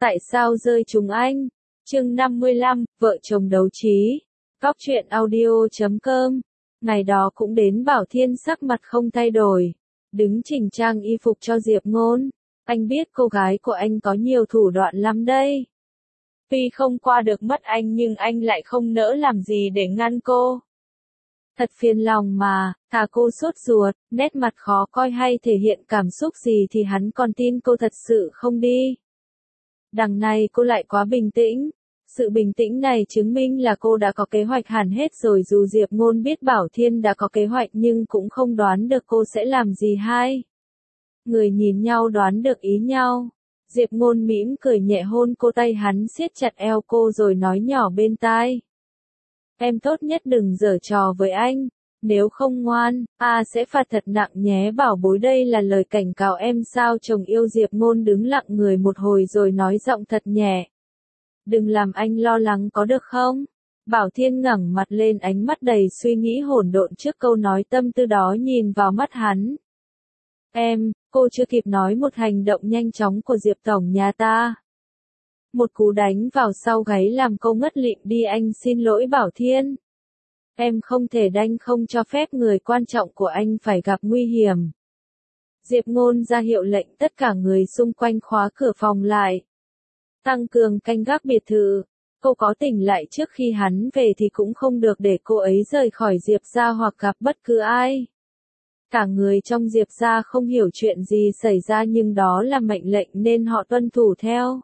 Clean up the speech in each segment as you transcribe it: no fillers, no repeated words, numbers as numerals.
Tại sao rơi trúng anh? Chương 55, vợ chồng đấu trí. Góc truyện audio.com. Ngày đó cũng đến Bảo Thiên sắc mặt không thay đổi, đứng chỉnh trang y phục cho Diệp Ngôn. Anh biết cô gái của anh có nhiều thủ đoạn lắm đây. Tuy không qua được mắt anh nhưng anh lại không nỡ làm gì để ngăn cô. Thật phiền lòng mà, thà cô sốt ruột, nét mặt khó coi hay thể hiện cảm xúc gì thì hắn còn tin cô thật sự không đi. Đằng này cô lại quá bình tĩnh. Sự bình tĩnh này chứng minh là cô đã có kế hoạch hẳn hết rồi, dù Diệp Ngôn biết Bảo Thiên đã có kế hoạch nhưng cũng không đoán được cô sẽ làm gì hai. Người nhìn nhau đoán được ý nhau. Diệp Ngôn mỉm cười nhẹ hôn cô, tay hắn siết chặt eo cô rồi nói nhỏ bên tai. Em tốt nhất đừng giở trò với anh. Nếu không ngoan, sẽ phạt thật nặng nhé bảo bối, đây là lời cảnh cáo em sao chồng yêu. Diệp Ngôn đứng lặng người một hồi rồi nói giọng thật nhẹ. Đừng làm anh lo lắng có được không? Bảo Thiên ngẩng mặt lên, ánh mắt đầy suy nghĩ hỗn độn trước câu nói tâm tư đó nhìn vào mắt hắn. Cô chưa kịp nói một hành động nhanh chóng của Diệp tổng nhà ta. Một cú đánh vào sau gáy làm cô ngất lịm đi. Anh xin lỗi Bảo Thiên. Em không thể đanh không cho phép người quan trọng của anh phải gặp nguy hiểm. Diệp Ngôn ra hiệu lệnh tất cả người xung quanh khóa cửa phòng lại. Tăng cường canh gác biệt thự. Cô có tỉnh lại trước khi hắn về thì cũng không được để cô ấy rời khỏi Diệp gia hoặc gặp bất cứ ai. Cả người trong Diệp gia không hiểu chuyện gì xảy ra nhưng đó là mệnh lệnh nên họ tuân thủ theo.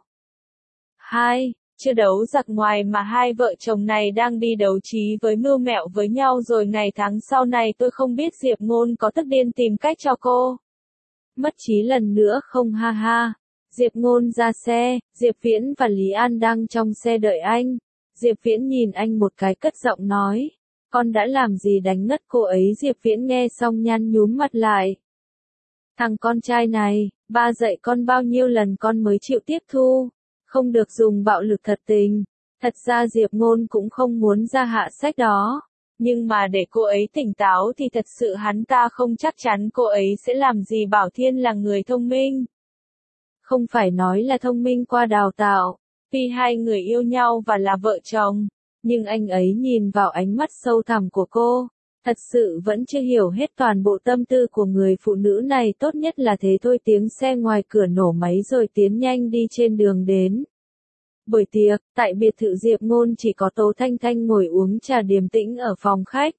2. Chưa đấu giặc ngoài mà hai vợ chồng này đang đi đấu trí với mưu mẹo với nhau rồi ngày tháng sau này tôi không biết Diệp Ngôn có tức điên tìm cách cho cô mất trí lần nữa không ha ha. Diệp Ngôn ra xe, Diệp Viễn và Lý An đang trong xe đợi anh. Diệp Viễn nhìn anh một cái cất giọng nói. Con đã làm gì đánh ngất cô ấy? Diệp Viễn nghe xong nhăn nhúm mặt lại. Thằng con trai này, ba dạy con bao nhiêu lần con mới chịu tiếp thu. Không được dùng bạo lực thật tình. Thật ra Diệp Ngôn cũng không muốn ra hạ sách đó. Nhưng mà để cô ấy tỉnh táo thì thật sự hắn ta không chắc chắn cô ấy sẽ làm gì. Bảo Thiên là người thông minh. Không phải nói là thông minh qua đào tạo. Tuy hai người yêu nhau và là vợ chồng, nhưng anh ấy nhìn vào ánh mắt sâu thẳm của cô, thật sự vẫn chưa hiểu hết toàn bộ tâm tư của người phụ nữ này. Tốt nhất là thế thôi. Tiếng xe ngoài cửa nổ máy rồi tiến nhanh đi trên đường đến buổi tiệc. Tại biệt thự Diệp Ngôn chỉ có Tố Thanh Thanh ngồi uống trà điềm tĩnh ở phòng khách.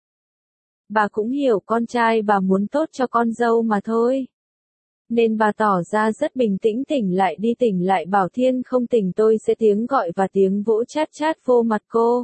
Bà cũng hiểu con trai bà muốn tốt cho con dâu mà thôi. Nên bà tỏ ra rất bình tĩnh. Tỉnh lại Bảo Thiên không tỉnh tôi sẽ. Tiếng gọi và tiếng vỗ chát chát vô mặt cô.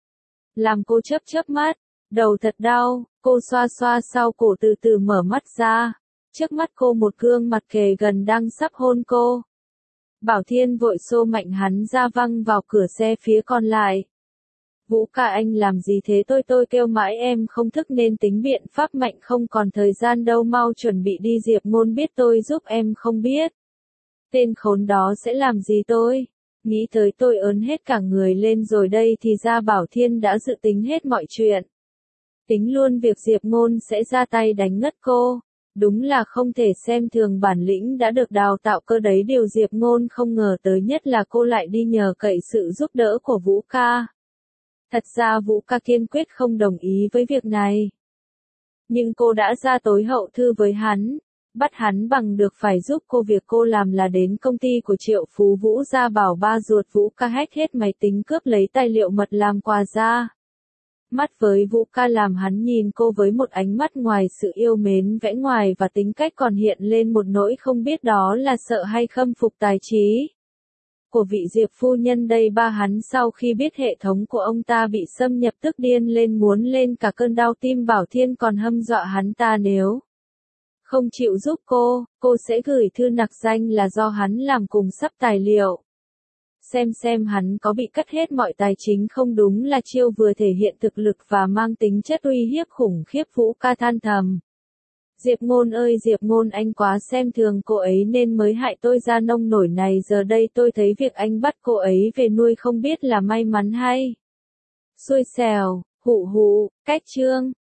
Làm cô chớp chớp mắt, đầu thật đau, cô xoa xoa sau cổ từ từ mở mắt ra. Trước mắt cô một gương mặt kề gần đang sắp hôn cô. Bảo Thiên vội xô mạnh hắn ra văng vào cửa xe phía còn lại. Vũ ca anh làm gì thế? Tôi kêu mãi em không thức nên tính biện pháp mạnh. Không còn thời gian đâu, mau chuẩn bị đi. Diệp Ngôn biết tôi giúp em không biết. Tên khốn đó sẽ làm gì tôi? Nghĩ tới tôi ớn hết cả người lên rồi đây. Thì ra Bảo Thiên đã dự tính hết mọi chuyện. Tính luôn việc Diệp Ngôn sẽ ra tay đánh ngất cô. Đúng là không thể xem thường bản lĩnh đã được đào tạo cơ đấy. Điều Diệp Ngôn không ngờ tới nhất là cô lại đi nhờ cậy sự giúp đỡ của Vũ ca. Thật ra Vũ ca kiên quyết không đồng ý với việc này. Nhưng cô đã ra tối hậu thư với hắn, bắt hắn bằng được phải giúp cô. Việc cô làm là đến công ty của Triệu Phú Vũ ra bảo ba ruột Vũ ca hack hết máy tính, cướp lấy tài liệu mật làm quà ra mắt với Vũ ca, làm hắn nhìn cô với một ánh mắt ngoài sự yêu mến vẻ ngoài và tính cách còn hiện lên một nỗi không biết đó là sợ hay khâm phục tài trí của vị Diệp phu nhân đây. Ba hắn sau khi biết hệ thống của ông ta bị xâm nhập tức điên lên, muốn lên cả cơn đau tim. Bảo Thiên còn hăm dọa hắn ta nếu không chịu giúp cô sẽ gửi thư nặc danh là do hắn làm cùng sắp tài liệu. Xem hắn có bị cắt hết mọi tài chính không. Đúng là chiêu vừa thể hiện thực lực và mang tính chất uy hiếp khủng khiếp. Vũ ca than thầm. Diệp Ngôn ơi Diệp Ngôn, anh quá xem thường cô ấy nên mới hại tôi ra nông nổi này. Giờ đây tôi thấy việc anh bắt cô ấy về nuôi không biết là may mắn hay xui xẻo. Hụ hụ, cách chương.